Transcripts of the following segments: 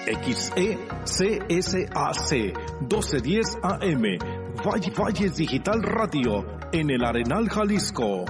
XECSAC 1210 AM, Valles Digital Radio, en el Arenal, Jalisco.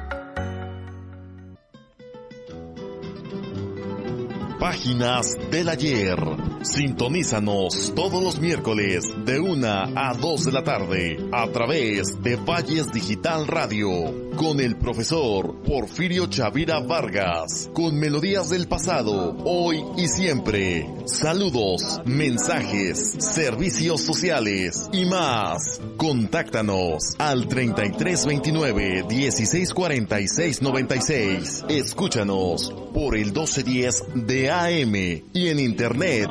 Páginas del ayer. Sintonízanos todos los miércoles de 1 a 2 de la tarde a través de Valles Digital Radio con el profesor Porfirio Chavira Vargas, con melodías del pasado, hoy y siempre. Saludos, mensajes, servicios sociales y más. Contáctanos al 3329 1646 96. Escúchanos por el 1210 de AM y en internet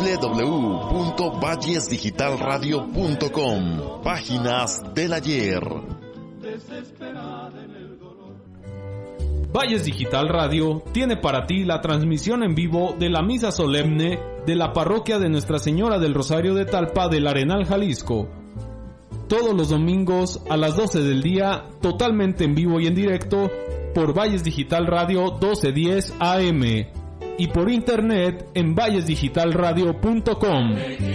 www.vallesdigitalradio.com. Páginas del ayer. Valles Digital Radio tiene para ti la transmisión en vivo de la misa solemne de la parroquia de Nuestra Señora del Rosario de Talpa del Arenal, Jalisco. Todos los domingos a las 12 del día, totalmente en vivo y en directo por Valles Digital Radio 1210 AM y por internet en vallesdigitalradio.com.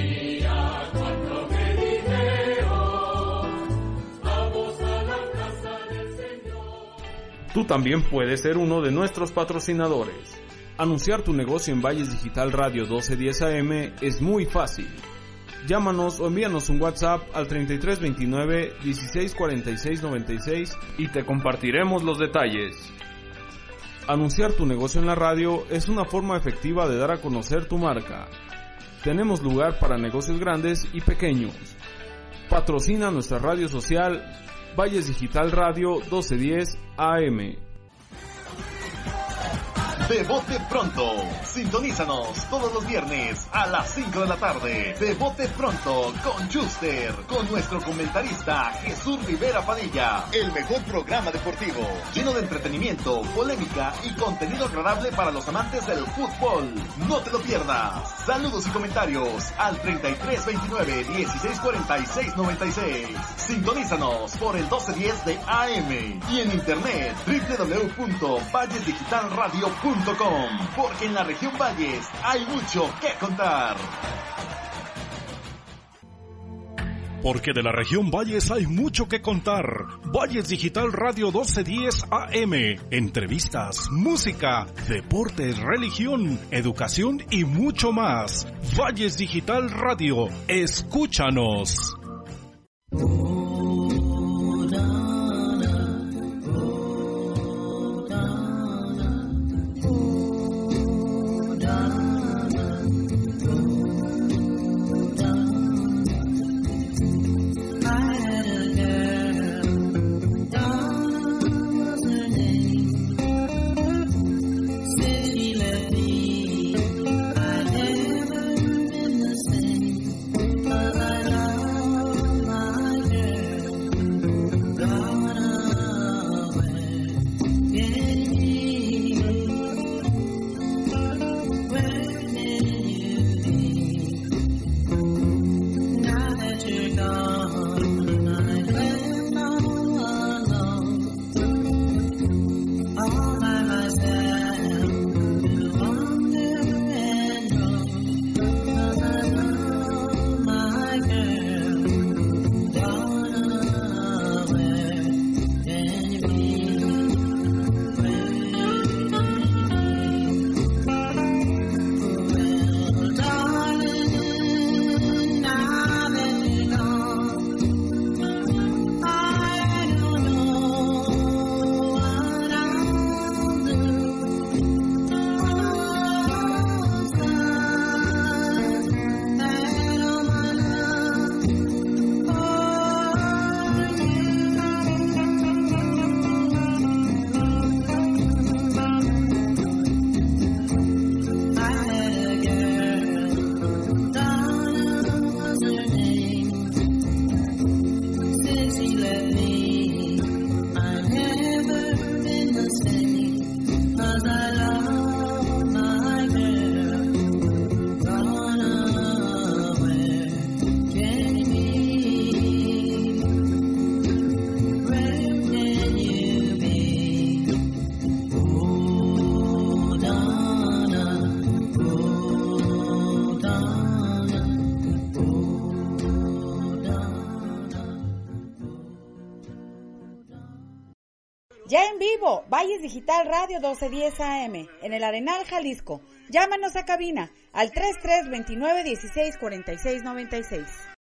Tú también puedes ser uno de nuestros patrocinadores. Anunciar tu negocio en Valles Digital Radio 1210 AM es muy fácil. Llámanos o envíanos un WhatsApp al 3329 1646 96 y te compartiremos los detalles. Anunciar tu negocio en la radio es una forma efectiva de dar a conocer tu marca. Tenemos lugar para negocios grandes y pequeños. Patrocina nuestra radio social Valles Digital Radio 1210 AM. De Bote Pronto. Sintonízanos todos los viernes a las 5 de la tarde. De Bote Pronto con Schuster, con nuestro comentarista Jesús Rivera Padilla. El mejor programa deportivo, lleno de entretenimiento, polémica y contenido agradable para los amantes del fútbol. No te lo pierdas. Saludos y comentarios al 3329 1646 96. Sintonízanos por el 1210 de AM y en internet www.vallesdigitalradio.com, porque en la región Valles hay mucho que contar. Porque de la región Valles hay mucho que contar. Valles Digital Radio 1210 AM. Entrevistas, música, deportes, religión, educación y mucho más. Valles Digital Radio. Escúchanos. Ya en vivo, Valles Digital Radio 1210 AM, en el Arenal, Jalisco. Llámanos a cabina al 3329 16 46 96.